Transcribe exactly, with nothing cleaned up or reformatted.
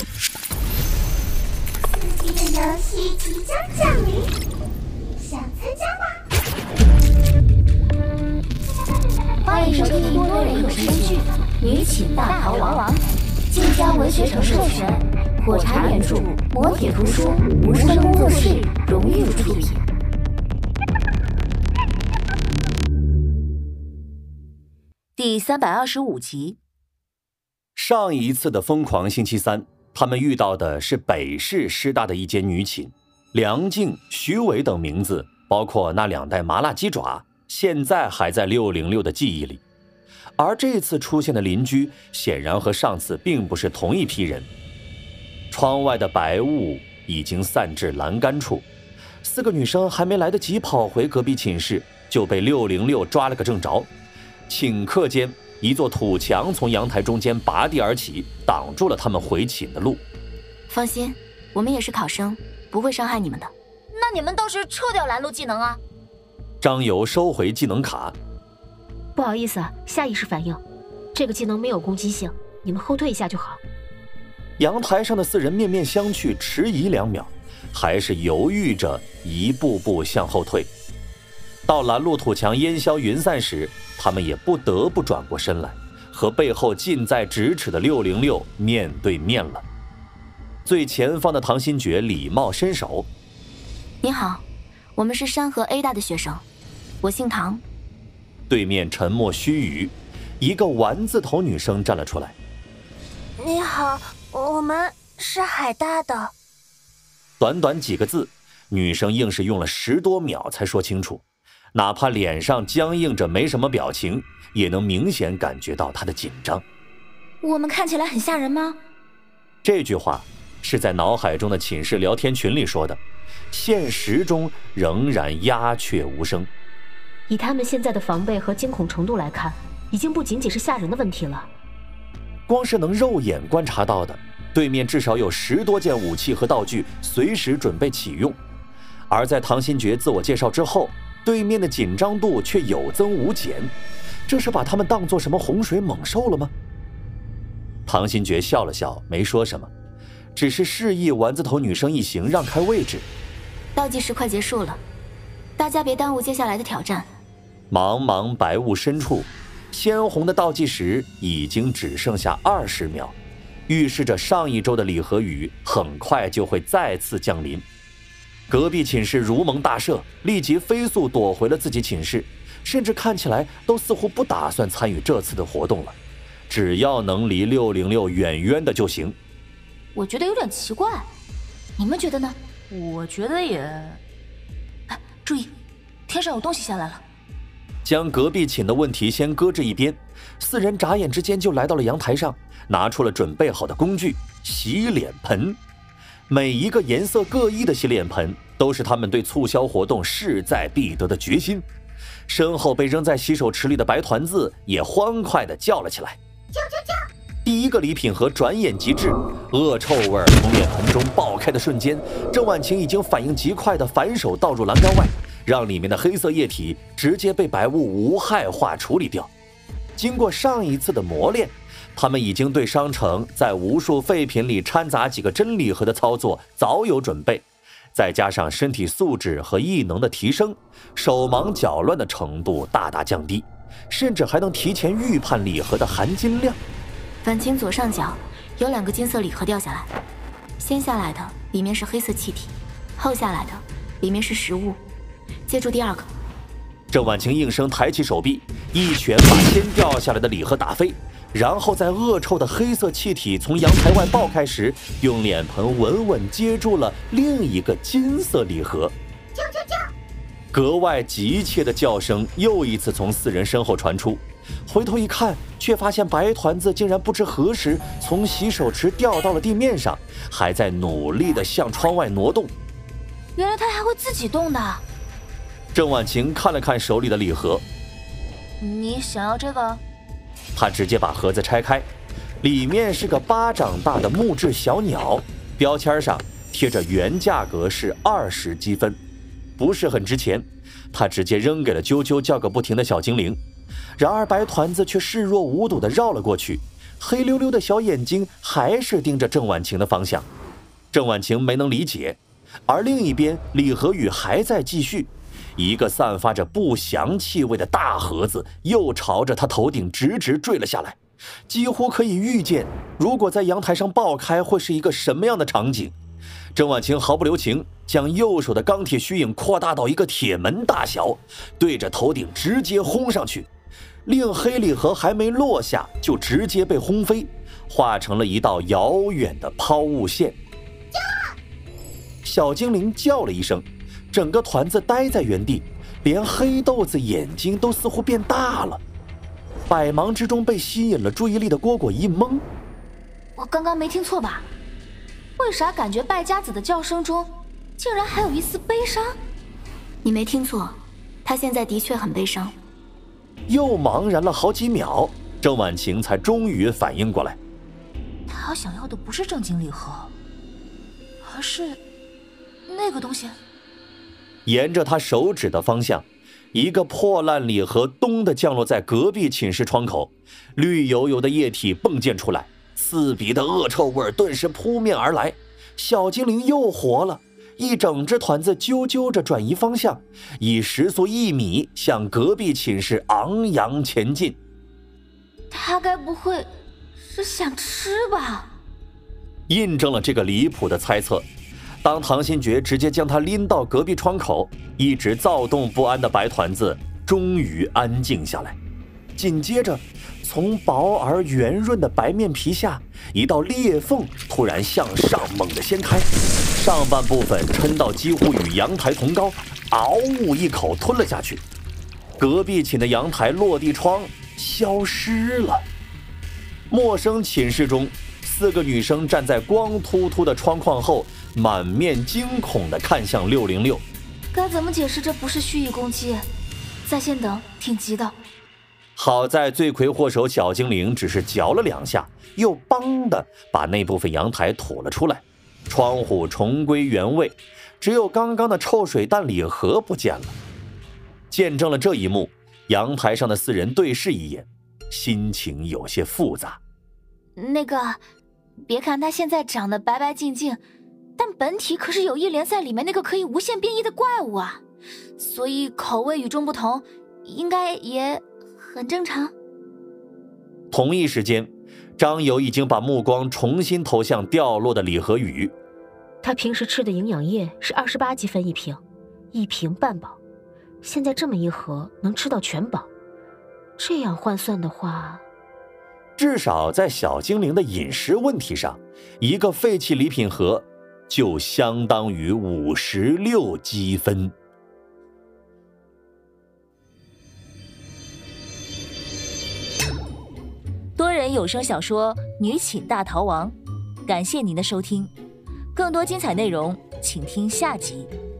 刺激的游戏即将降临，想参加吗？ 欢迎收听多人有声剧《女寝大逃亡》，晋江文学城授权，火柴原著，磨铁图书，无声工作室荣誉出品。第三百二十五集。 上一次的疯狂星期三，他们遇到的是北市师大的一间女寝，梁静、徐伟等名字，包括那两袋麻辣鸡爪，现在还在六零六的记忆里。而这次出现的邻居，显然和上次并不是同一批人。窗外的白雾已经散至栏杆处，四个女生还没来得及跑回隔壁寝室，就被六零六抓了个正着。顷刻间，一座土墙从阳台中间拔地而起，挡住了他们回寝的路。 放心，我们也是考生，不会伤害你们的。 那你们倒是撤掉拦路技能啊！ 张游收回技能卡。 不好意思啊，下意识反应，这个技能没有攻击性，你们后退一下就好。 阳台上的四人面面相觑，迟疑两秒，还是犹豫着一步步向后退。到拦路土墙烟消云散时，他们也不得不转过身来，和背后近在咫尺的六零六面对面了。最前方的唐新觉礼貌伸手：“ 你好，我们是山河 A 大的学生，我姓唐。” 对面沉默须臾，一个丸字头女生站了出来：“ 你好，我们是海大的。” 短短几个字，女生硬是用了十多秒才说清楚。哪怕脸上僵硬着没什么表情，也能明显感觉到他的紧张。 我们看起来很吓人吗？ 这句话是在脑海中的寝室聊天群里说的，现实中仍然鸦雀无声。 以他们现在的防备和惊恐程度来看，已经不仅仅是吓人的问题了。 光是能肉眼观察到的，对面至少有十多件武器和道具随时准备启用。而在唐新觉自我介绍之后，对面的紧张度却有增无减，这是把他们当作什么洪水猛兽了吗？唐新觉笑了笑，没说什么，只是示意丸子头女生一行让开位置。 倒计时快结束了，大家别耽误接下来的挑战。 茫茫白雾深处，鲜红的倒计时已经只剩下二十秒，预示着上一周的礼和雨很快就会再次降临。隔壁寝室如蒙大赦，立即飞速躲回了自己寝室，甚至看起来都似乎不打算参与这次的活动了，只要能离六零六远远的就行。 我觉得有点奇怪，你们觉得呢？ 我觉得也…… 哎，注意，天上有东西下来了。 将隔壁寝的问题先搁置一边，四人眨眼之间就来到了阳台上，拿出了准备好的工具——洗脸盆。每一个颜色各异的洗脸盆都是他们对促销活动势在必得的决心。身后被扔在洗手池里的白团子也欢快地叫了起来：“ 叫叫叫！” 第一个礼品盒转眼即至，恶臭味从脸盆中爆开的瞬间，郑婉晴已经反应极快地反手倒入栏杆外，让里面的黑色液体直接被白雾无害化处理掉。经过上一次的磨练，他们已经对商城在无数废品里掺杂几个真礼盒的操作早有准备，再加上身体素质和异能的提升，手忙脚乱的程度大大降低，甚至还能提前预判礼盒的含金量。 婉晴左上角有两个金色礼盒掉下来，先下来的里面是黑色气体，后下来的里面是食物。接住第二个。 郑婉晴应声抬起手臂，一拳把先掉下来的礼盒打飞，然后在恶臭的黑色气体从阳台外爆开时，用脸盆稳稳接住了另一个金色礼盒。 叫叫叫！ 格外急切的叫声又一次从四人身后传出，回头一看，却发现白团子竟然不知何时从洗手池掉到了地面上，还在努力地向窗外挪动。 原来他还会自己动的。 郑婉晴看了看手里的礼盒， 你想要这个？ 他直接把盒子拆开，里面是个巴掌大的木质小鸟，标签上贴着原价格是二十积分，不是很值钱。他直接扔给了啾啾叫个不停的小精灵，然而白团子却视若无睹地绕了过去， 黑溜溜的小眼睛还是盯着郑婉晴的方向。郑婉晴没能理解，而另一边李和宇还在继续，一个散发着不祥气味的大盒子又朝着他头顶直直坠了下来，几乎可以预见，如果在阳台上爆开会是一个什么样的场景。郑婉晴毫不留情，将右手的钢铁虚影扩大到一个铁门大小，对着头顶直接轰上去。令黑礼盒还没落下，就直接被轰飞，化成了一道遥远的抛物线。小精灵叫了一声，整个团子呆在原地，连黑豆子眼睛都似乎变大了。百忙之中被吸引了注意力的蝈蝈一懵， 我刚刚没听错吧？为啥感觉败家子的叫声中竟然还有一丝悲伤？ 你没听错，他现在的确很悲伤。 又茫然了好几秒，郑婉晴才终于反应过来， 他想要的不是正经礼盒，而是那个东西。 沿着他手指的方向，一个破烂礼盒咚地降落在隔壁寝室窗口，绿油油的液体迸溅出来，刺鼻的恶臭味顿时扑面而来。小精灵又活了，一整只团子啾啾着转移方向，以时速一米向隔壁寝室昂扬前进。 他该不会是想吃吧？ 印证了这个离谱的猜测。当唐新觉直接将他拎到隔壁窗口，一直躁动不安的白团子终于安静下来。紧接着，从薄而圆润的白面皮下，一道裂缝突然向上猛地掀开，上半部分抻到几乎与阳台同高，嗷呜一口吞了下去。隔壁寝的阳台落地窗消失了。陌生寝室中，四个女生站在光秃秃的窗框后，满面惊恐地看向六零六。 该怎么解释这不是蓄意攻击？在线等，挺急的。 好在罪魁祸首小精灵只是嚼了两下，又邦地把那部分阳台吐了出来，窗户重归原位，只有刚刚的臭水弹礼盒不见了。见证了这一幕，阳台上的四人对视一眼，心情有些复杂。 那个，别看他现在长得白白净净，但本体可是有一联赛里面那个可以无限变异的怪物啊，所以口味与众不同，应该也很正常。 同一时间，张友已经把目光重新投向掉落的礼盒雨。 他平时吃的营养液是二十八积分一瓶，一瓶半饱，现在这么一盒能吃到全饱，这样换算的话， 至少在小精灵的饮食问题上，一个废弃礼品盒就相当于五十六积分。 多人有声小说《女寝大逃亡》，感谢您的收听，更多精彩内容请听下集。